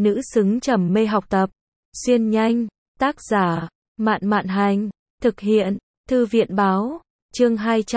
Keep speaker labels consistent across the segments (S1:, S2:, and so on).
S1: nữ xứng trầm mê học tập. Xuyên nhanh, tác giả, Mạn Mạn Hành, thực hiện, Thư viện Báo, chương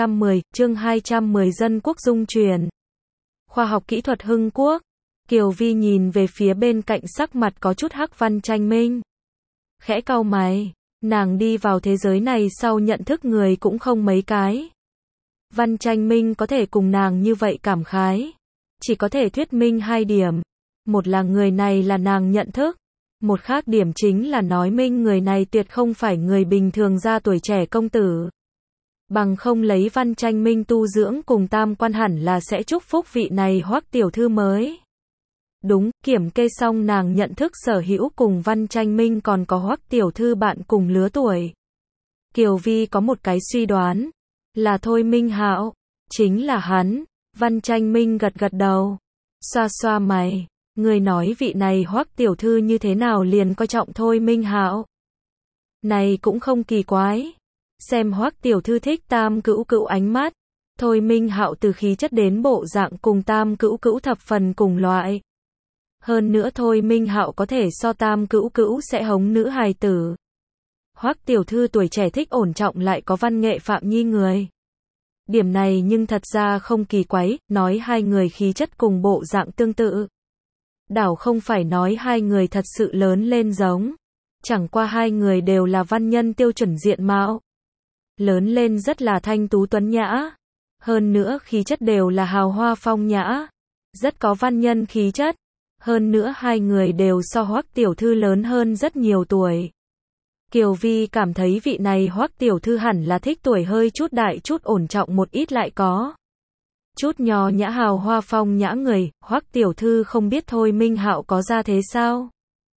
S1: 210 Dân Quốc Dung truyền. Khoa học kỹ thuật Hưng Quốc. Kiều Vi nhìn về phía bên cạnh sắc mặt có chút hắc Văn Tranh Minh. Khẽ cau mày, nàng đi vào thế giới này sau nhận thức người cũng không mấy cái. Văn Tranh Minh có thể cùng nàng như vậy cảm khái. Chỉ có thể thuyết minh hai điểm. Một là người này là nàng nhận thức. Một khác điểm chính là nói minh người này tuyệt không phải người bình thường ra tuổi trẻ công tử. Bằng không lấy Văn Tranh Minh tu dưỡng cùng tam quan hẳn là sẽ chúc phúc vị này Hoắc tiểu thư mới. Đúng, kiểm kê xong nàng nhận thức sở hữu cùng Văn Tranh Minh còn có Hoắc tiểu thư bạn cùng lứa tuổi. Kiều Vi có một cái suy đoán, là Thôi Minh Hạo, chính là hắn. Văn Tranh Minh gật gật đầu, xoa xoa mày, người nói vị này Hoắc tiểu thư như thế nào liền coi trọng Thôi Minh Hạo. Này cũng không kỳ quái, xem Hoắc tiểu thư thích Tam Cữu Cữu ánh mắt, Thôi Minh Hạo từ khí chất đến bộ dạng cùng Tam Cữu Cữu thập phần cùng loại. Hơn nữa Thôi Minh Hạo có thể so Tam Cữu Cữu sẽ hống nữ hài tử. Hoắc tiểu thư tuổi trẻ thích ổn trọng lại có văn nghệ Phạm Nhi người. Điểm này nhưng thật ra không kỳ quái, nói hai người khí chất cùng bộ dạng tương tự. Đảo không phải nói hai người thật sự lớn lên giống. Chẳng qua hai người đều là văn nhân tiêu chuẩn diện mạo. Lớn lên rất là thanh tú tuấn nhã. Hơn nữa khí chất đều là hào hoa phong nhã. Rất có văn nhân khí chất. Hơn nữa hai người đều so Hoắc tiểu thư lớn hơn rất nhiều tuổi. Kiều Vi cảm thấy vị này Hoắc tiểu thư hẳn là thích tuổi hơi chút đại chút ổn trọng một ít lại có. Chút nho nhã hào hoa phong nhã người, Hoắc tiểu thư không biết Thôi Minh Hạo có ra thế sao?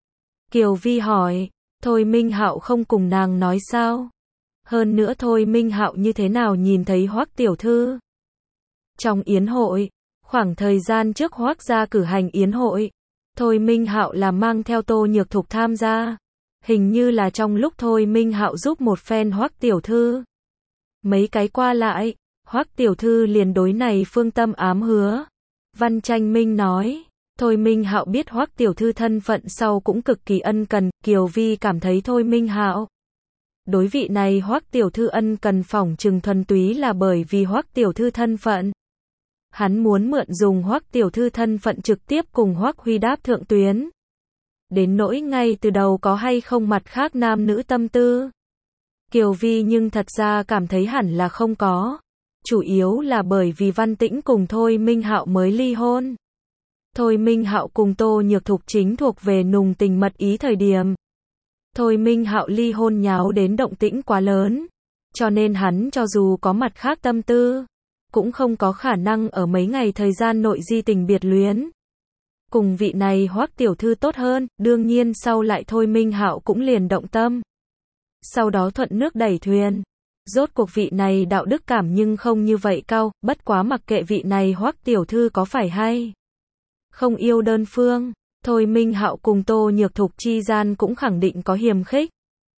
S1: Kiều Vi hỏi, Thôi Minh Hạo không cùng nàng nói sao? Hơn nữa Thôi Minh Hạo như thế nào nhìn thấy Hoắc tiểu thư? Trong yến hội, khoảng thời gian trước Hoắc gia cử hành yến hội, Thôi Minh Hạo là mang theo Tô Nhược Thục tham gia. Hình như là trong lúc Thôi Minh Hạo giúp một phen Hoắc tiểu thư. Mấy cái qua lại, Hoắc tiểu thư liền đối này phương tâm ám hứa. Văn Tranh Minh nói, Thôi Minh Hạo biết Hoắc tiểu thư thân phận sau cũng cực kỳ ân cần, Kiều Vi cảm thấy Thôi Minh Hạo đối vị này Hoắc tiểu thư ân cần phỏng chừng thuần túy là bởi vì Hoắc tiểu thư thân phận. Hắn muốn mượn dùng Hoắc tiểu thư thân phận trực tiếp cùng Hoắc Huy đáp thượng tuyến. Đến nỗi ngay từ đầu có hay không mặt khác nam nữ tâm tư. Kiều Vi nhưng thật ra cảm thấy hẳn là không có. Chủ yếu là bởi vì Văn Tĩnh cùng Thôi Minh Hạo mới ly hôn. Thôi Minh Hạo cùng Tô Nhược Thục chính thuộc về nùng tình mật ý thời điểm. Thôi Minh Hạo ly hôn nháo đến động tĩnh quá lớn. Cho nên hắn cho dù có mặt khác tâm tư, cũng không có khả năng ở mấy ngày thời gian nội di tình biệt luyến. Cùng vị này Hoắc tiểu thư tốt hơn, đương nhiên sau lại Thôi Minh Hạo cũng liền động tâm. Sau đó thuận nước đẩy thuyền. Rốt cuộc vị này đạo đức cảm nhưng không như vậy cao, bất quá mặc kệ vị này Hoắc tiểu thư có phải hay không yêu đơn phương, Thôi Minh Hạo cùng Tô Nhược Thục chi gian cũng khẳng định có hiềm khích.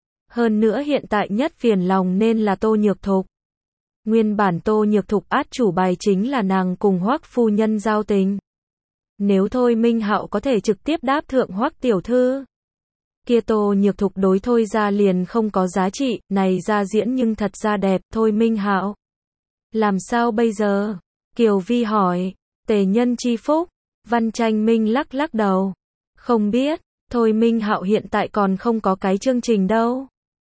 S1: Hơn nữa hiện tại nhất phiền lòng nên là Tô Nhược Thục. Nguyên bản Tô Nhược Thục át chủ bài chính là nàng cùng Hoắc phu nhân giao tình. Nếu Thôi Minh Hạo có thể trực tiếp đáp thượng Hoắc tiểu thư, kia Tô Nhược Thục đối Thôi ra liền không có giá trị, này ra diễn nhưng thật ra đẹp, Thôi Minh Hạo. Làm sao bây giờ? Kiều Vi hỏi, tề nhân chi phúc, Văn Tranh Minh lắc lắc đầu. Không biết, Thôi Minh Hạo hiện tại còn không có cái chương trình đâu.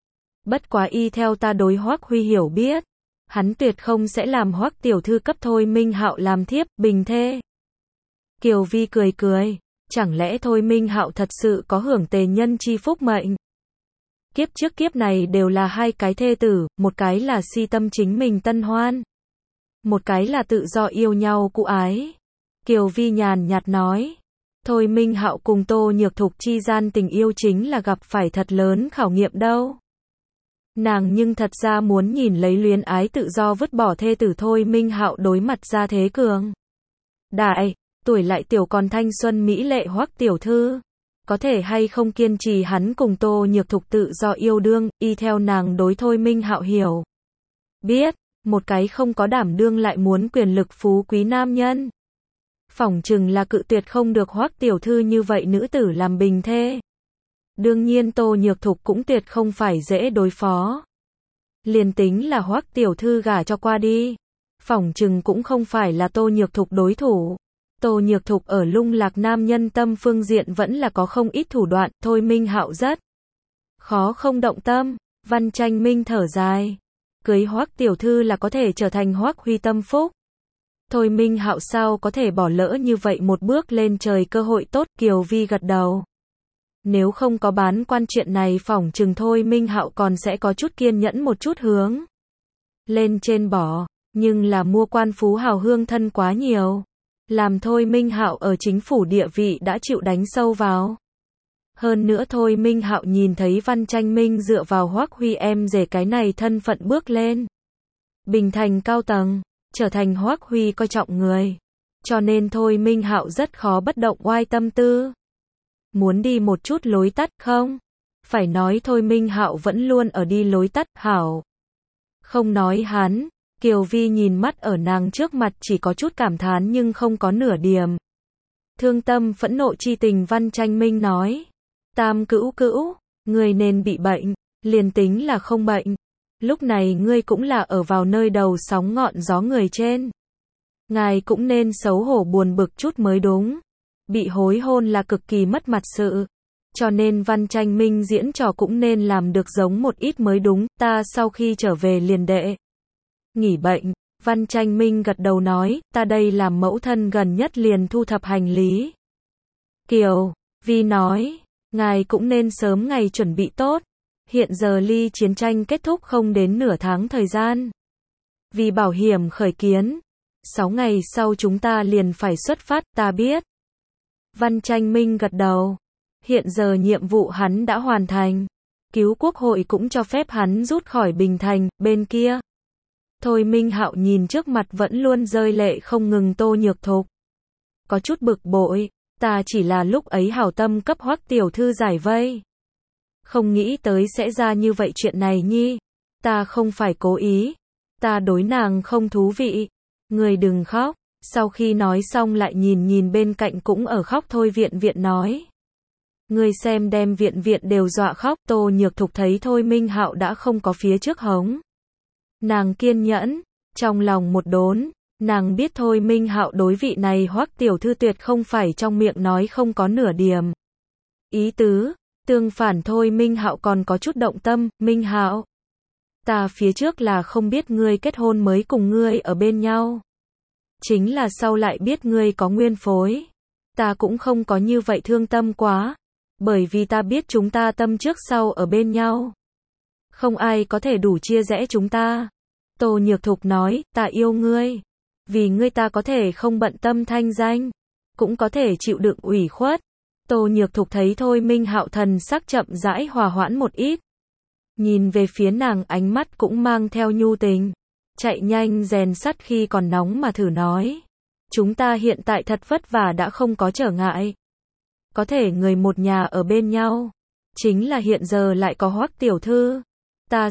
S1: Bất quá y theo ta đối Hoắc Huy hiểu biết, hắn tuyệt không sẽ làm Hoắc tiểu thư cấp Thôi Minh Hạo làm thiếp, bình thê. Kiều Vi cười cười, chẳng lẽ Thôi Minh Hạo thật sự có hưởng tề nhân chi phúc mệnh? Kiếp trước kiếp này đều là hai cái thê tử, một cái là si tâm chính mình tân hoan, một cái là tự do yêu nhau cụ ái. Kiều Vi nhàn nhạt nói, Thôi Minh Hạo cùng Tô Nhược Thục chi gian tình yêu chính là gặp phải thật lớn khảo nghiệm đâu. Nàng nhưng thật ra muốn nhìn lấy luyến ái tự do vứt bỏ thê tử Thôi Minh Hạo đối mặt ra thế cường đại, tuổi lại tiểu còn thanh xuân mỹ lệ Hoắc tiểu thư, có thể hay không kiên trì hắn cùng Tô Nhược Thục tự do yêu đương, y theo nàng đối Thôi Minh Hạo hiểu biết, một cái không có đảm đương lại muốn quyền lực phú quý nam nhân. phỏng chừng là cự tuyệt không được Hoắc tiểu thư như vậy nữ tử làm bình thê. Đương nhiên Tô Nhược Thục cũng tuyệt không phải dễ đối phó. Liền tính là Hoắc tiểu thư gả cho qua đi, phỏng chừng cũng không phải là Tô Nhược Thục đối thủ. Tô Nhược Thục ở lung lạc nam nhân tâm phương diện vẫn là có không ít thủ đoạn, Thôi Minh Hạo rất khó không động tâm. Văn Tranh Minh thở dài, cưới Hoắc tiểu thư là có thể trở thành Hoắc Huy tâm phúc. Thôi Minh Hạo sao có thể bỏ lỡ như vậy một bước lên trời cơ hội tốt. Kiều Vi gật đầu. Nếu không có bán quan chuyện này phỏng chừng Thôi Minh Hạo còn sẽ có chút kiên nhẫn một chút hướng lên trên bỏ, nhưng là mua quan phú hào hương thân quá nhiều, làm Thôi Minh Hạo ở chính phủ địa vị đã chịu đánh sâu vào. Hơn nữa Thôi Minh Hạo nhìn thấy Văn Tranh Minh dựa vào Hoắc Huy em rể cái này thân phận bước lên Bình Thành cao tầng, trở thành Hoắc Huy coi trọng người, cho nên Thôi Minh Hạo rất khó bất động oai tâm tư. Muốn đi một chút lối tắt không? Phải nói Thôi Minh Hạo vẫn luôn ở đi lối tắt, hảo. Không nói hắn, Kiều Vi nhìn mắt ở nàng trước mặt chỉ có chút cảm thán nhưng không có nửa điểm thương tâm phẫn nộ chi tình. Văn Tranh Minh nói, Tam cữu cữu, ngươi nên bị bệnh, liền tính là không bệnh. Lúc này ngươi cũng là ở vào nơi đầu sóng ngọn gió người trên. Ngài cũng nên xấu hổ buồn bực chút mới đúng. Bị hối hôn là cực kỳ mất mặt sự. Cho nên Văn Tranh Minh diễn trò cũng nên làm được giống một ít mới đúng. Ta sau khi trở về liền đệ nghỉ bệnh. Văn Tranh Minh gật đầu nói, ta đây làm mẫu thân gần nhất liền thu thập hành lý. Kiều Vi nói, ngài cũng nên sớm ngày chuẩn bị tốt. Hiện giờ ly chiến tranh kết thúc không đến nửa tháng thời gian. Vì bảo hiểm khởi kiến, 6 ngày sau chúng ta liền phải xuất phát, ta biết. Văn Tranh Minh gật đầu. Hiện giờ nhiệm vụ hắn đã hoàn thành. Cứu quốc hội cũng cho phép hắn rút khỏi Bình Thành. Bên kia, Thôi Minh Hạo nhìn trước mặt vẫn luôn rơi lệ không ngừng Tô Nhược Thục, có chút bực bội. Ta chỉ là lúc ấy hảo tâm cấp Hoắc tiểu thư giải vây, không nghĩ tới sẽ ra như vậy chuyện này nhi. Ta không phải cố ý, ta đối nàng không thú vị. Người đừng khóc. Sau khi nói xong lại nhìn nhìn bên cạnh cũng ở khóc Thôi Viện Viện nói, ngươi xem đem Viện Viện đều dọa khóc. Tô Nhược Thục thấy Thôi Minh Hạo đã không có phía trước hống nàng kiên nhẫn, trong lòng một đốn. Nàng biết Thôi Minh Hạo đối vị này Hoắc tiểu thư tuyệt không phải trong miệng nói không có nửa điểm ý tứ. Tương phản Thôi Minh Hạo còn có chút động tâm. Minh Hạo, ta phía trước là không biết ngươi kết hôn mới cùng ngươi ở bên nhau, chính là sau lại biết ngươi có nguyên phối, ta cũng không có như vậy thương tâm quá, bởi vì ta biết chúng ta tâm trước sau ở bên nhau, không ai có thể đủ chia rẽ chúng ta. Tô Nhược Thục nói, ta yêu ngươi, vì ngươi ta có thể không bận tâm thanh danh, cũng có thể chịu đựng ủy khuất. Tô Nhược Thục thấy Thôi Minh Hạo thần sắc chậm rãi hòa hoãn một ít, nhìn về phía nàng ánh mắt cũng mang theo nhu tình. Chạy nhanh rèn sắt khi còn nóng mà thử nói, chúng ta hiện tại thật vất vả đã không có trở ngại, có thể người một nhà ở bên nhau, chính là hiện giờ lại có Hoắc tiểu thư, ta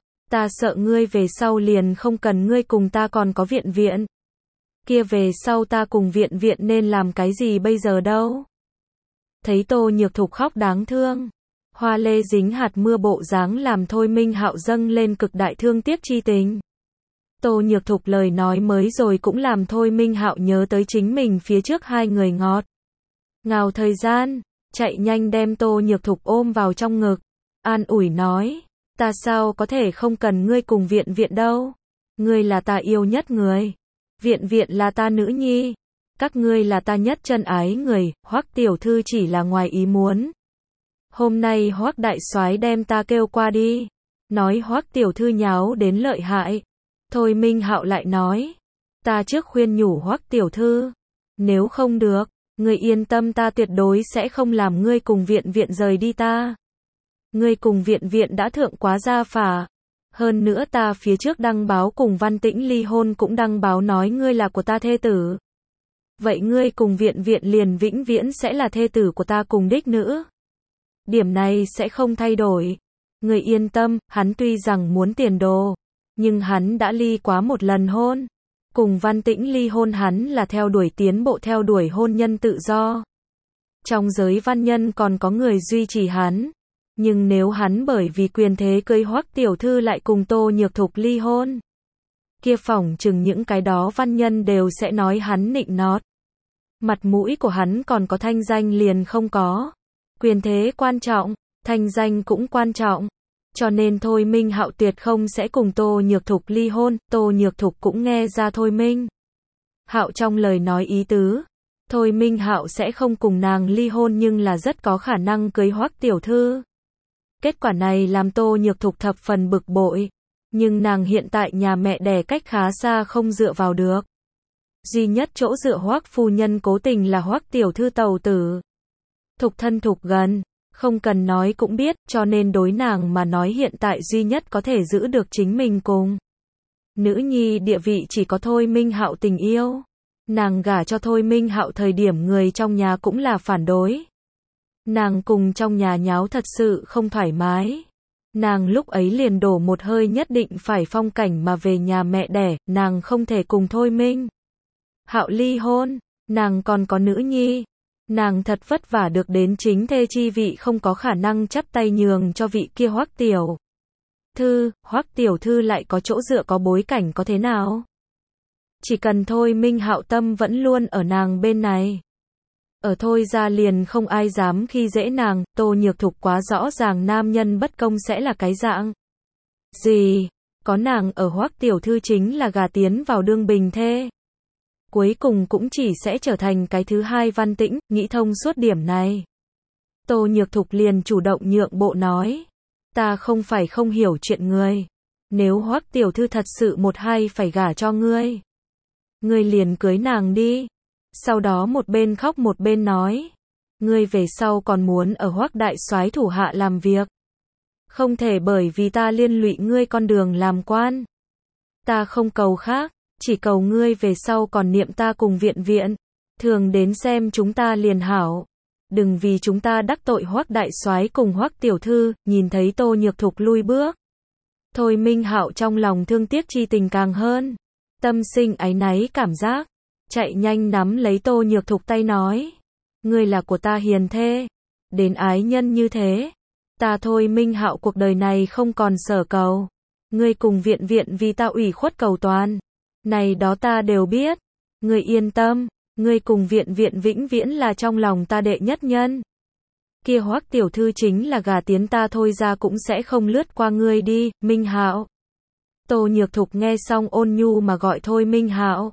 S1: sợ ngươi về sau liền không cần ngươi cùng ta còn có Viện Viện. Kia về sau ta cùng Viện Viện nên làm cái gì bây giờ đâu? Thấy Tô Nhược Thục khóc đáng thương, hoa lê dính hạt mưa bộ dáng làm Thôi Minh Hạo dâng lên cực đại thương tiếc chi tình. Tô Nhược Thục lời nói mới rồi cũng làm Thôi Minh Hạo nhớ tới chính mình phía trước hai người ngọt ngào thời gian, chạy nhanh đem Tô Nhược Thục ôm vào trong ngực, an ủi nói, ta sao có thể không cần ngươi cùng Viện Viện đâu, ngươi là ta yêu nhất người, Viện Viện là ta nữ nhi, các ngươi là ta nhất chân ái người. Hoắc tiểu thư chỉ là ngoài ý muốn, hôm nay Hoắc đại soái đem ta kêu qua đi, nói Hoắc tiểu thư nháo đến lợi hại. Thôi Minh Hạo lại nói, ta trước khuyên nhủ Hoắc tiểu thư, nếu không được, ngươi yên tâm ta tuyệt đối sẽ không làm ngươi cùng Viện Viện rời đi ta. Ngươi cùng Viện Viện đã thượng quá gia phả, hơn nữa ta phía trước đăng báo cùng Văn Tĩnh ly hôn cũng đăng báo nói ngươi là của ta thê tử. Vậy ngươi cùng Viện Viện liền vĩnh viễn sẽ là thê tử của ta cùng đích nữ. Điểm này sẽ không thay đổi. Ngươi yên tâm, hắn tuy rằng muốn tiền đồ, nhưng hắn đã ly quá một lần hôn. Cùng Văn Tĩnh ly hôn hắn là theo đuổi tiến bộ, theo đuổi hôn nhân tự do. Trong giới văn nhân còn có người duy trì hắn. Nhưng nếu hắn bởi vì quyền thế cưới Hoắc tiểu thư lại cùng Tô Nhược Thục ly hôn, kia phỏng chừng những cái đó văn nhân đều sẽ nói hắn nịnh nót. Mặt mũi của hắn còn có thanh danh liền không có. Quyền thế quan trọng, thanh danh cũng quan trọng. Cho nên Thôi Minh Hạo tuyệt không sẽ cùng Tô Nhược Thục ly hôn. Tô Nhược Thục cũng nghe ra Thôi Minh Hạo trong lời nói ý tứ. Thôi Minh Hạo sẽ không cùng nàng ly hôn nhưng là rất có khả năng cưới Hoắc tiểu thư. Kết quả này làm Tô Nhược Thục thập phần bực bội. Nhưng nàng hiện tại nhà mẹ đẻ cách khá xa không dựa vào được. Duy nhất chỗ dựa Hoắc phu nhân cố tình là Hoắc tiểu thư tàu tử. Thục thân thục gần, không cần nói cũng biết, cho nên đối nàng mà nói hiện tại duy nhất có thể giữ được chính mình cùng nữ nhi địa vị chỉ có Thôi Minh Hạo tình yêu. Nàng gả cho Thôi Minh Hạo thời điểm người trong nhà cũng là phản đối. Nàng cùng trong nhà nháo thật sự không thoải mái. Nàng lúc ấy liền đổ một hơi nhất định phải phong cảnh mà về nhà mẹ đẻ, nàng không thể cùng Thôi Minh Hạo ly hôn, nàng còn có nữ nhi. Nàng thật vất vả được đến chính thê chi vị không có khả năng chắp tay nhường cho vị kia Hoắc tiểu thư. Hoắc tiểu thư lại có chỗ dựa có bối cảnh có thế nào? Chỉ cần Thôi Minh Hạo tâm vẫn luôn ở nàng bên này. Ở Thôi ra liền không ai dám khi dễ nàng. Tô Nhược Thục quá rõ ràng nam nhân bất công sẽ là cái dạng gì. Có nàng ở Hoắc tiểu thư chính là gà tiến vào đương bình thê. Cuối cùng cũng chỉ sẽ trở thành cái thứ hai Văn Tĩnh. Nghĩ thông suốt điểm này, Tô Nhược Thục liền chủ động nhượng bộ nói. Ta không phải không hiểu chuyện ngươi. Nếu Hoắc tiểu thư thật sự một hai phải gả cho ngươi, ngươi liền cưới nàng đi. Sau đó một bên khóc một bên nói. Ngươi về sau còn muốn ở Hoắc đại soái thủ hạ làm việc. Không thể bởi vì ta liên lụy ngươi con đường làm quan. Ta không cầu khác, chỉ cầu ngươi về sau còn niệm ta cùng viện viện. Thường đến xem chúng ta liền hảo. Đừng vì chúng ta đắc tội Hoắc đại soái cùng Hoắc tiểu thư. Nhìn thấy Tô Nhược Thục lui bước, Thôi Minh Hạo trong lòng thương tiếc chi tình càng hơn. Tâm sinh áy náy cảm giác. Chạy nhanh nắm lấy Tô Nhược Thục tay nói. Ngươi là của ta hiền thê. Đến ái nhân như thế. Ta Thôi Minh Hạo cuộc đời này không còn sở cầu. Ngươi cùng viện viện vì ta ủy khuất cầu toàn. Này đó ta đều biết. Ngươi yên tâm. Ngươi cùng viện viện vĩnh viễn là trong lòng ta đệ nhất nhân. Kia Hoắc tiểu thư chính là gà tiến ta Thôi ra cũng sẽ không lướt qua ngươi đi, Minh Hạo. Tô Nhược Thục nghe xong ôn nhu mà gọi Thôi Minh Hạo.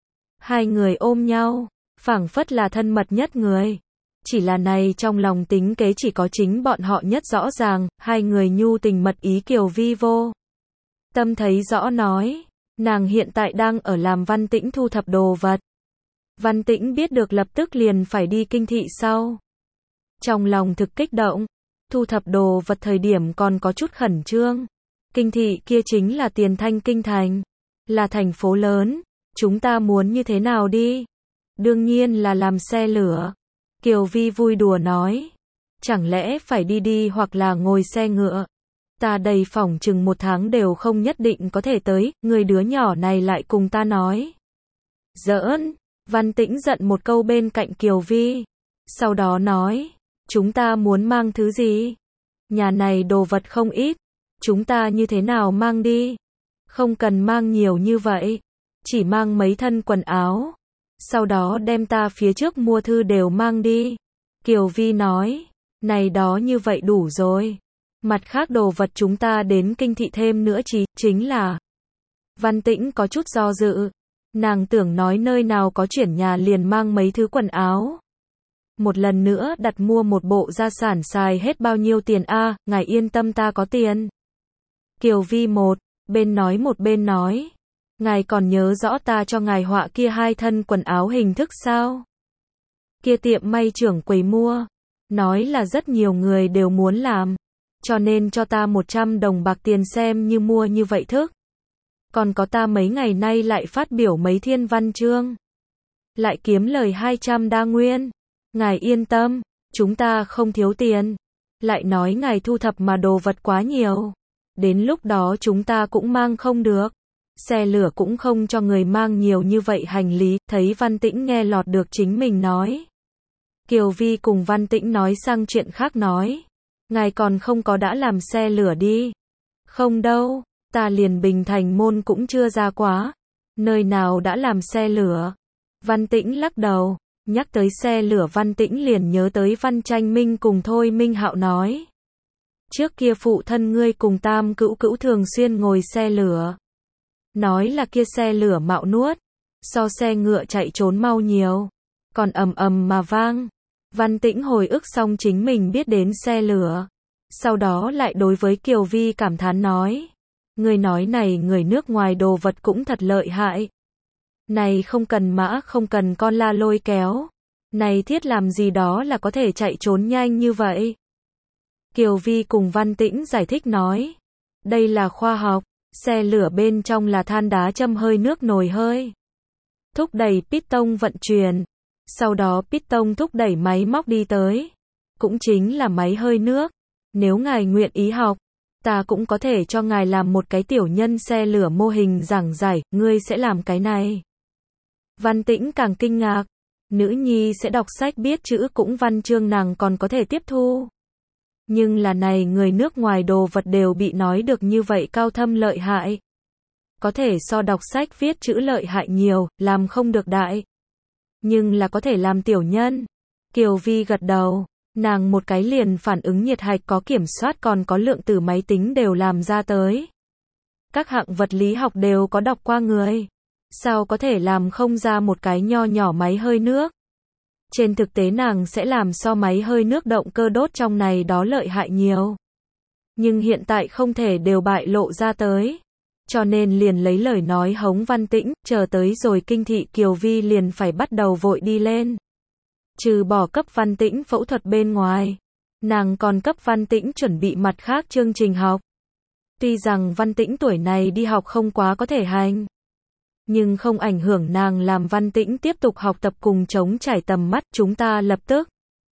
S1: Hai người ôm nhau, phảng phất là thân mật nhất người. Chỉ là này trong lòng tính kế chỉ có chính bọn họ nhất rõ ràng. Hai người nhu tình mật ý Kiều Vi vô tâm thấy rõ nói. Nàng hiện tại đang ở làm Văn Tĩnh thu thập đồ vật. Văn Tĩnh biết được lập tức liền phải đi kinh thị sau. Trong lòng thực kích động. Thu thập đồ vật thời điểm còn có chút khẩn trương. Kinh thị kia chính là Tiền Thanh kinh thành. Là thành phố lớn. Chúng ta muốn như thế nào đi? Đương nhiên là làm xe lửa. Kiều Vi vui đùa nói. Chẳng lẽ phải đi đi hoặc là ngồi xe ngựa? Ta đầy phỏng chừng 1 tháng đều không nhất định có thể tới. Người đứa nhỏ này lại cùng ta nói. Giỡn. Văn Tĩnh giận một câu bên cạnh Kiều Vi. Sau đó nói. Chúng ta muốn mang thứ gì? Nhà này đồ vật không ít. Chúng ta như thế nào mang đi? Không cần mang nhiều như vậy. Chỉ mang mấy thân quần áo. Sau đó đem ta phía trước mua thư đều mang đi. Kiều Vi nói. Này đó như vậy đủ rồi. Mặt khác đồ vật chúng ta đến kinh thị thêm nữa chính là. Văn Tĩnh có chút do dự. Nàng tưởng nói nơi nào có chuyển nhà liền mang mấy thứ quần áo. Một lần nữa đặt mua một bộ gia sản xài hết bao nhiêu tiền a? Ngài yên tâm ta có tiền. Kiều Vi một bên nói. Ngài còn nhớ rõ ta cho ngài họa kia 2 thân quần áo hình thức sao? Kia tiệm may trưởng quầy mua. Nói là rất nhiều người đều muốn làm. Cho nên cho ta 100 đồng bạc tiền xem như mua như vậy thức. Còn có ta mấy ngày nay lại phát biểu mấy thiên văn chương. Lại kiếm lời 200 đa nguyên. Ngài yên tâm, chúng ta không thiếu tiền. Lại nói ngài thu thập mà đồ vật quá nhiều. Đến lúc đó chúng ta cũng mang không được. xe lửa cũng không cho người mang nhiều như vậy hành lý, thấy Văn Tĩnh nghe lọt được chính mình nói. Kiều Vi cùng Văn Tĩnh nói sang chuyện khác nói. Ngài còn không có đã làm xe lửa đi. Không đâu, ta liền Bình Thành môn cũng chưa ra quá. Nơi nào đã làm xe lửa. Văn Tĩnh lắc đầu, nhắc tới xe lửa Văn Tĩnh liền nhớ tới Văn Tranh Minh cùng Thôi Minh Hạo nói. Trước kia phụ thân ngươi cùng Tam Cữu Cữu thường xuyên ngồi xe lửa. Nói là kia xe lửa mạo nuốt, so xe ngựa chạy trốn mau nhiều, còn ầm ầm mà vang. Văn Tĩnh hồi ức xong chính mình biết đến xe lửa. Sau đó lại đối với Kiều Vi cảm thán nói. Người nói này người nước ngoài đồ vật cũng thật lợi hại. Này không cần mã không cần con la lôi kéo. Này thiết làm gì đó là có thể chạy trốn nhanh như vậy. Kiều Vi cùng Văn Tĩnh giải thích nói. Đây là khoa học. Xe lửa bên trong là than đá châm hơi nước nồi hơi. Thúc đẩy piston vận chuyển. Sau đó piston thúc đẩy máy móc đi tới. Cũng chính là máy hơi nước. Nếu ngài nguyện ý học, ta cũng có thể cho ngài làm một cái tiểu nhân xe lửa mô hình giảng giải, ngươi sẽ làm cái này. Văn Tĩnh càng kinh ngạc. Nữ nhi sẽ đọc sách biết chữ cũng văn chương nàng còn có thể tiếp thu. Nhưng là này người nước ngoài đồ vật đều bị nói được như vậy cao thâm lợi hại. Có thể so đọc sách viết chữ lợi hại nhiều, làm không được đại. Nhưng là có thể làm tiểu nhân. Kiều Vi gật đầu, nàng một cái liền phản ứng nhiệt hạch có kiểm soát còn có lượng tử máy tính đều làm ra tới. Các hạng vật lý học đều có đọc qua người. Sao có thể làm không ra một cái nho nhỏ máy hơi nước? Trên thực tế nàng sẽ làm so máy hơi nước động cơ đốt trong này đó lợi hại nhiều. Nhưng hiện tại không thể đều bại lộ ra tới. Cho nên liền lấy lời nói hống Văn Tĩnh, chờ tới rồi kinh thị Kiều Vi liền phải bắt đầu vội đi lên. Trừ bỏ cấp Văn Tĩnh phẫu thuật bên ngoài, nàng còn cấp Văn Tĩnh chuẩn bị mặt khác chương trình học. Tuy rằng Văn Tĩnh tuổi này đi học không quá có thể hành, nhưng không ảnh hưởng nàng làm Văn Tĩnh tiếp tục học tập cùng chống trải tầm mắt. Chúng ta lập tức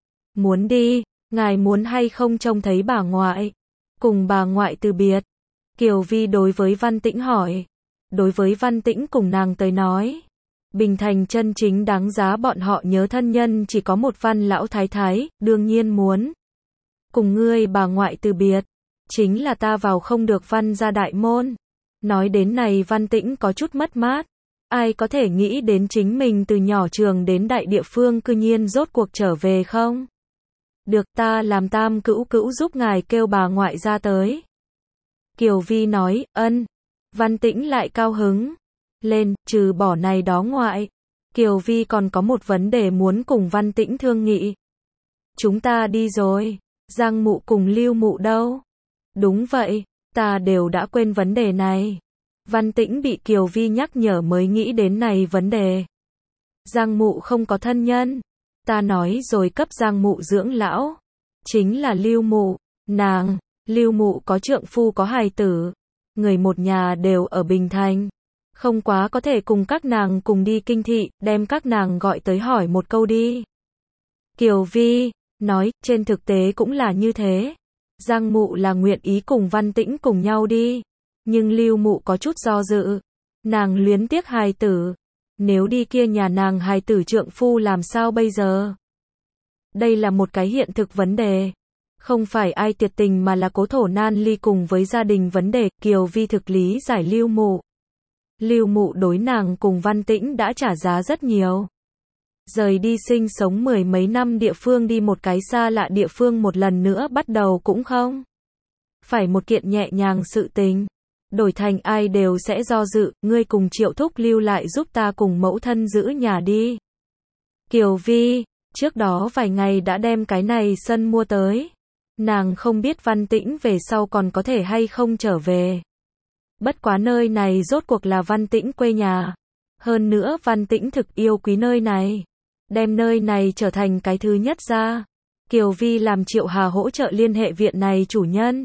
S1: muốn đi, ngài muốn hay không trông thấy bà ngoại, cùng bà ngoại từ biệt. Kiều Vi đối với Văn Tĩnh hỏi. Đối với Văn Tĩnh cùng nàng tới nói, Bình Thành chân chính đáng giá bọn họ nhớ thân nhân chỉ có một Văn lão thái thái, đương nhiên muốn cùng ngươi bà ngoại từ biệt, chính là ta vào không được Văn gia đại môn. Nói đến này Văn Tĩnh có chút mất mát. Ai có thể nghĩ đến chính mình từ nhỏ trường đến đại địa phương cư nhiên rốt cuộc trở về không? Được, ta làm Tam Cữu Cữu giúp ngài kêu bà ngoại ra tới. Kiều Vi nói, ân. Văn Tĩnh lại cao hứng lên, trừ bỏ này đó ngoại. Kiều Vi còn có một vấn đề muốn cùng Văn Tĩnh thương nghị. Chúng ta đi rồi, Giang mụ cùng Lưu mụ đâu? Đúng vậy, ta đều đã quên vấn đề này. Văn Tĩnh bị Kiều Vi nhắc nhở mới nghĩ đến này vấn đề. Giang mụ không có thân nhân. Ta nói rồi cấp Giang mụ dưỡng lão. Chính là Lưu mụ. Nàng, Lưu mụ có trượng phu có hài tử. Người một nhà đều ở Bình Thành. Không quá có thể cùng các nàng cùng đi kinh thị, đem các nàng gọi tới hỏi một câu đi. Kiều Vi nói, trên thực tế cũng là như thế. Giang mụ là nguyện ý cùng Văn Tĩnh cùng nhau đi. Nhưng Lưu mụ có chút do dự. Nàng luyến tiếc hài tử. Nếu đi kia nhà nàng hài tử trượng phu làm sao bây giờ? Đây là một cái hiện thực vấn đề. Không phải ai tuyệt tình mà là cố thổ nan ly cùng với gia đình vấn đề. Kiều Vi thực lý giải Lưu mụ. Lưu mụ đối nàng cùng Văn Tĩnh đã trả giá rất nhiều. Rời đi sinh sống mười mấy năm địa phương đi một cái xa lạ địa phương một lần nữa bắt đầu cũng không phải một kiện nhẹ nhàng sự tình. Đổi thành ai đều sẽ do dự, ngươi cùng Triệu thúc lưu lại giúp ta cùng mẫu thân giữ nhà đi. Kiều Vi, trước đó vài ngày đã đem cái này sân mua tới. Nàng không biết Văn Tĩnh về sau còn có thể hay không trở về. Bất quá nơi này rốt cuộc là Văn Tĩnh quê nhà. Hơn nữa Văn Tĩnh thực yêu quý nơi này. Đem nơi này trở thành cái thứ nhất ra. Kiều Vi làm Triệu Hà hỗ trợ liên hệ viện này chủ nhân.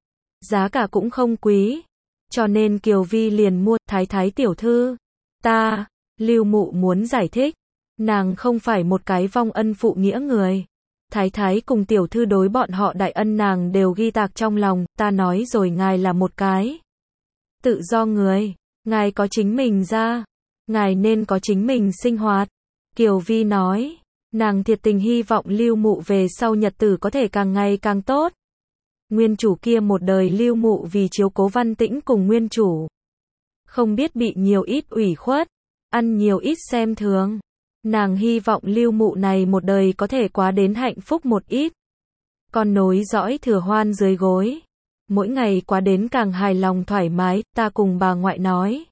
S1: Giá cả cũng không quý. Cho nên Kiều Vi liền mua. Thái thái tiểu thư. Ta, Lưu mụ muốn giải thích. Nàng không phải một cái vong ân phụ nghĩa người. Thái thái cùng tiểu thư đối bọn họ đại ân nàng đều ghi tạc trong lòng. Ta nói rồi ngài là một cái tự do người. Ngài có chính mình ra. Ngài nên có chính mình sinh hoạt. Kiều Vi nói. Nàng thiệt tình hy vọng Lưu Mụ về sau nhật tử có thể càng ngày càng tốt. Nguyên chủ kia một đời Lưu Mụ vì chiếu cố Văn Tĩnh cùng nguyên chủ. Không biết bị nhiều ít ủy khuất, ăn nhiều ít xem thường. Nàng hy vọng Lưu Mụ này một đời có thể quá đến hạnh phúc một ít. Con nối dõi thừa hoan dưới gối. Mỗi ngày quá đến càng hài lòng thoải mái, ta cùng bà ngoại nói.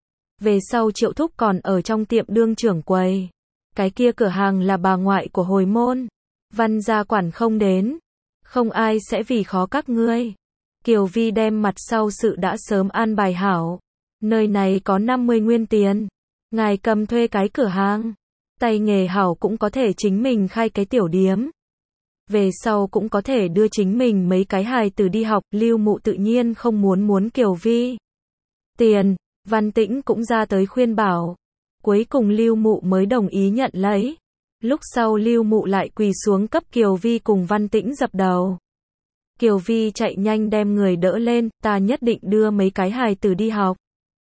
S1: Về sau Triệu Thúc còn ở trong tiệm đương trưởng quầy. Cái kia cửa hàng là bà ngoại của hồi môn. Văn gia quản không đến. Không ai sẽ vì khó các ngươi. Kiều Vi đem mặt sau sự đã sớm an bài hảo. Nơi này có 50 nguyên tiền. Ngài cầm thuê cái cửa hàng. Tay nghề hảo cũng có thể chính mình khai cái tiểu điếm. Về sau cũng có thể đưa chính mình mấy cái hài tử đi học. Lưu Mụ tự nhiên không muốn Kiều Vi tiền. Văn Tĩnh cũng ra tới khuyên bảo. Cuối cùng Lưu Mụ mới đồng ý nhận lấy. Lúc sau Lưu Mụ lại quỳ xuống cấp Kiều Vi cùng Văn Tĩnh dập đầu. Kiều Vi chạy nhanh đem người đỡ lên, ta nhất định đưa mấy cái hài tử đi học.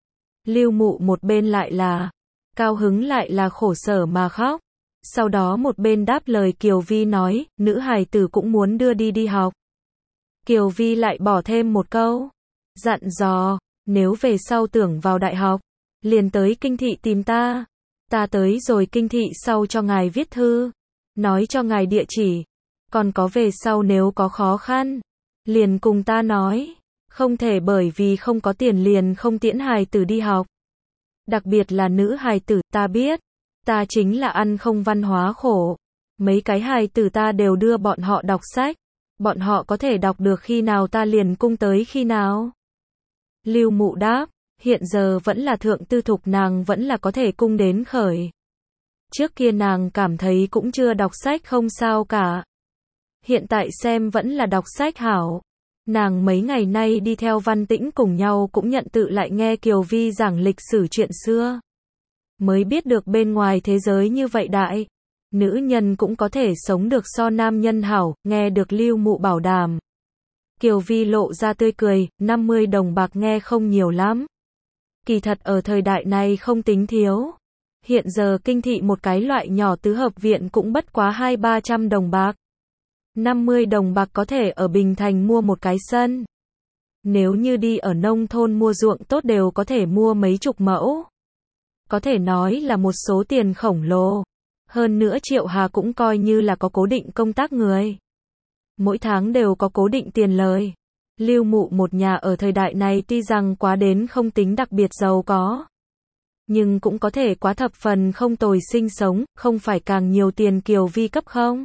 S1: Lưu Mụ một bên lại là cao hứng lại là khổ sở mà khóc. Sau đó một bên đáp lời Kiều Vi nói, nữ hài tử cũng muốn đưa đi học. Kiều Vi lại bỏ thêm một câu, dặn dò, nếu về sau tưởng vào đại học, liền tới kinh thị tìm ta. Ta tới rồi kinh thị sau cho ngài viết thư, nói cho ngài địa chỉ. Còn có về sau nếu có khó khăn, liền cùng ta nói. Không thể bởi vì không có tiền liền không tiễn hài tử đi học. Đặc biệt là nữ hài tử, ta biết. Ta chính là ăn không văn hóa khổ. Mấy cái hài tử ta đều đưa bọn họ đọc sách. Bọn họ có thể đọc được khi nào ta liền cung tới khi nào. Lưu Mụ đáp, hiện giờ vẫn là thượng tư thục nàng vẫn là có thể cung đến khởi. Trước kia nàng cảm thấy cũng chưa đọc sách không sao cả. Hiện tại xem vẫn là đọc sách hảo. Nàng mấy ngày nay đi theo Văn Tĩnh cùng nhau cũng nhận tự lại nghe Kiều Vi giảng lịch sử chuyện xưa. Mới biết được bên ngoài thế giới như vậy đại. Nữ nhân cũng có thể sống được so nam nhân hảo, nghe được Lưu Mụ bảo đảm. Kiều Vi lộ ra tươi cười, 50 đồng bạc nghe không nhiều lắm. Kỳ thật ở thời đại này không tính thiếu. Hiện giờ kinh thị một cái loại nhỏ tứ hợp viện cũng bất quá 200-300 đồng bạc. 50 đồng bạc có thể ở Bình Thành mua một cái sân. Nếu như đi ở nông thôn mua ruộng tốt đều có thể mua mấy chục mẫu. Có thể nói là một số tiền khổng lồ. Hơn nữa Triệu Hà cũng coi như là có cố định công tác người. Mỗi tháng đều có cố định tiền lời. Lưu Mụ một nhà ở thời đại này tuy rằng quá đến không tính đặc biệt giàu có. Nhưng cũng có thể quá thập phần không tồi sinh sống, không phải càng nhiều tiền Kiều Vi cấp không?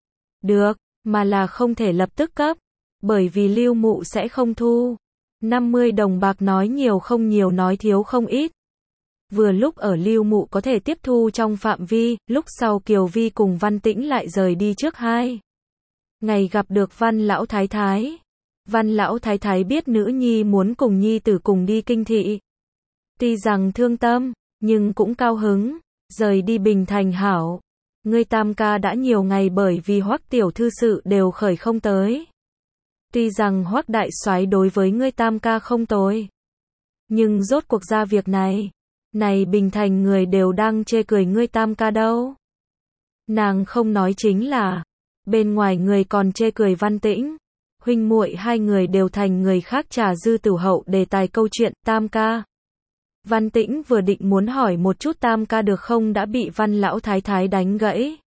S1: Được, mà là không thể lập tức cấp. Bởi vì Lưu Mụ sẽ không thu. 50 đồng bạc nói nhiều không nhiều nói thiếu không ít. Vừa lúc ở Lưu Mụ có thể tiếp thu trong phạm vi, lúc sau Kiều Vi cùng Văn Tĩnh lại rời đi trước 2 ngày gặp được Văn Lão Thái Thái. Văn Lão Thái Thái biết nữ nhi muốn cùng nhi tử cùng đi kinh thị. Tuy rằng thương tâm, nhưng cũng cao hứng. Rời đi Bình Thành hảo. Ngươi tam ca đã nhiều ngày bởi vì Hoắc tiểu thư sự đều khởi không tới. Tuy rằng Hoắc đại soái đối với ngươi tam ca không tồi. Nhưng rốt cuộc ra việc này. Này Bình Thành người đều đang chê cười ngươi tam ca đâu. Nàng không nói chính là. Bên ngoài người còn chê cười Văn Tĩnh. Huynh muội hai người đều thành người khác trà dư tửu hậu đề tài câu chuyện tam ca. Văn Tĩnh vừa định muốn hỏi một chút tam ca được không đã bị Văn Lão Thái Thái đánh gãy.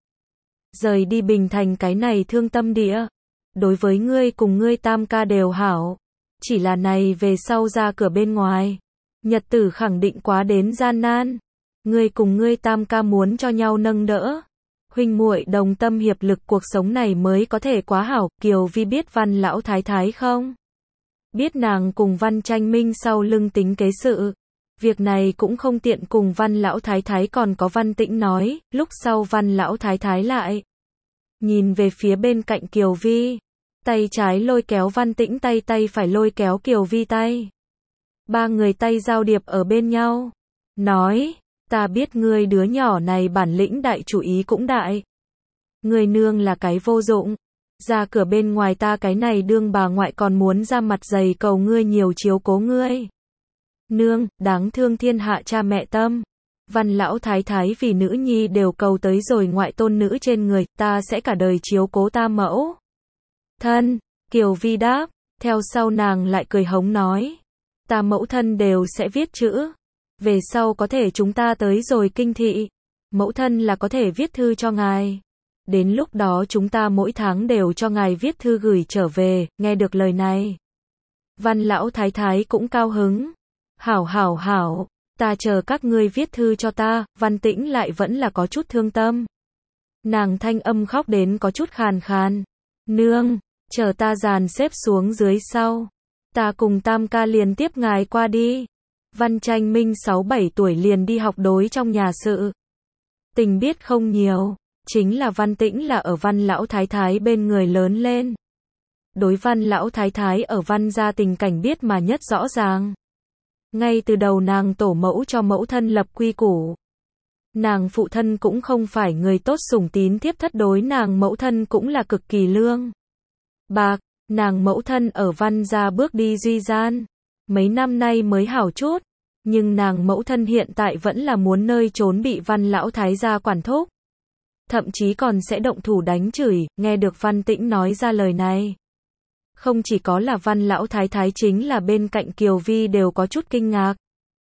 S1: Rời đi Bình Thành cái này thương tâm địa. Đối với ngươi cùng ngươi tam ca đều hảo. Chỉ là này về sau ra cửa bên ngoài. Nhật tử khẳng định quá đến gian nan. Ngươi cùng ngươi tam ca muốn cho nhau nâng đỡ. Huynh muội đồng tâm hiệp lực cuộc sống này mới có thể quá hảo. Kiều Vi biết Văn Lão Thái Thái không? Biết nàng cùng Văn Tranh Minh sau lưng tính kế sự. Việc này cũng không tiện cùng Văn Lão Thái Thái còn có Văn Tĩnh nói. Lúc sau Văn Lão Thái Thái lại nhìn về phía bên cạnh Kiều Vi. Tay trái lôi kéo Văn Tĩnh tay phải lôi kéo Kiều Vi tay. Ba người tay giao điệp ở bên nhau. Nói, ta biết ngươi đứa nhỏ này bản lĩnh đại chủ ý cũng đại. Ngươi nương là cái vô dụng. Ra cửa bên ngoài ta cái này đương bà ngoại còn muốn ra mặt dày cầu ngươi nhiều chiếu cố ngươi. Nương, đáng thương thiên hạ cha mẹ tâm. Văn lão thái thái vì nữ nhi đều cầu tới rồi ngoại tôn nữ trên người, ta sẽ cả đời chiếu cố ta mẫu thân. Kiều Vi đáp, theo sau nàng lại cười hống nói. Ta mẫu thân đều sẽ viết chữ. Về sau có thể chúng ta tới rồi kinh thị. Mẫu thân là có thể viết thư cho ngài. Đến lúc đó chúng ta mỗi tháng đều cho ngài viết thư gửi trở về, nghe được lời này. Văn lão thái thái cũng cao hứng. Hảo hảo hảo, ta chờ các ngươi viết thư cho ta. Văn Tĩnh lại vẫn là có chút thương tâm. Nàng thanh âm khóc đến có chút khàn khàn. Nương, chờ ta dàn xếp xuống dưới sau. Ta cùng Tam ca liền tiếp ngài qua đi. Văn Tranh Minh 6-7 tuổi liền đi học đối trong nhà sự. Tình biết không nhiều, chính là Văn Tĩnh là ở Văn lão thái thái bên người lớn lên. Đối Văn lão thái thái ở Văn gia tình cảnh biết mà nhất rõ ràng. Ngay từ đầu nàng tổ mẫu cho mẫu thân lập quy củ. Nàng phụ thân cũng không phải người tốt, sủng tín thiếp thất, đối nàng mẫu thân cũng là cực kỳ lương bạc. Nàng mẫu thân ở Văn gia bước đi duy gian. Mấy năm nay mới hảo chút. Nhưng nàng mẫu thân hiện tại vẫn là muốn nơi trốn bị Văn lão thái gia quản thúc. Thậm chí còn sẽ động thủ đánh chửi. Nghe được Văn Tĩnh nói ra lời này. Không chỉ có là Văn lão thái thái, chính là bên cạnh Kiều Vi đều có chút kinh ngạc.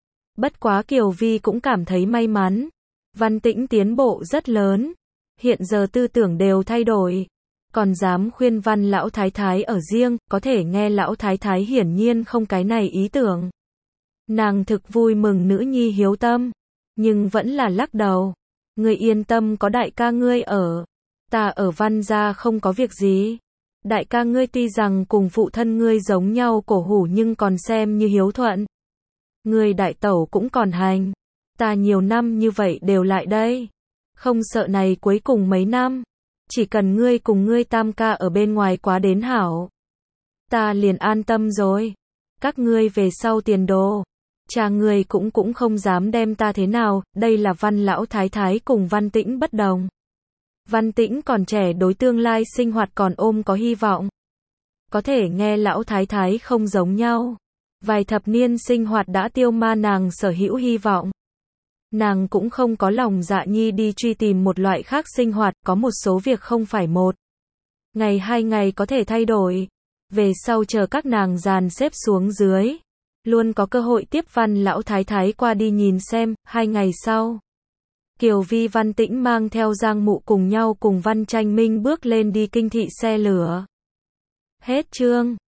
S1: Bất quá Kiều Vi cũng cảm thấy may mắn. Văn Tĩnh tiến bộ rất lớn. Hiện giờ tư tưởng đều thay đổi. Còn dám khuyên Văn lão thái thái ở riêng, có thể nghe lão thái thái hiển nhiên không cái này ý tưởng. Nàng thực vui mừng nữ nhi hiếu tâm, nhưng vẫn là lắc đầu. Ngươi yên tâm, có đại ca ngươi ở. Ta ở Văn gia không có việc gì. Đại ca ngươi tuy rằng cùng phụ thân ngươi giống nhau cổ hủ nhưng còn xem như hiếu thuận. Ngươi đại tẩu cũng còn hành. Ta nhiều năm như vậy đều lại đây. Không sợ này cuối cùng mấy năm. Chỉ cần ngươi cùng ngươi Tam ca ở bên ngoài quá đến hảo. Ta liền an tâm rồi. Các ngươi về sau tiền đồ. Cha ngươi cũng không dám đem ta thế nào. Đây là Văn lão thái thái cùng Văn Tĩnh bất đồng. Văn Tĩnh còn trẻ, đối tương lai sinh hoạt còn ôm có hy vọng. Có thể nghe lão thái thái không giống nhau. Vài thập niên sinh hoạt đã tiêu ma nàng sở hữu hy vọng. Nàng cũng không có lòng dạ nhi đi truy tìm một loại khác sinh hoạt, có một số việc không phải một ngày 2 ngày có thể thay đổi. Về sau chờ các nàng dàn xếp xuống dưới, luôn có cơ hội tiếp Văn lão thái thái qua đi nhìn xem. 2 ngày sau, Kiều Vi Văn Tĩnh mang theo Giang Mụ cùng nhau cùng Văn Tranh Minh bước lên đi kinh thị xe lửa. Hết chương.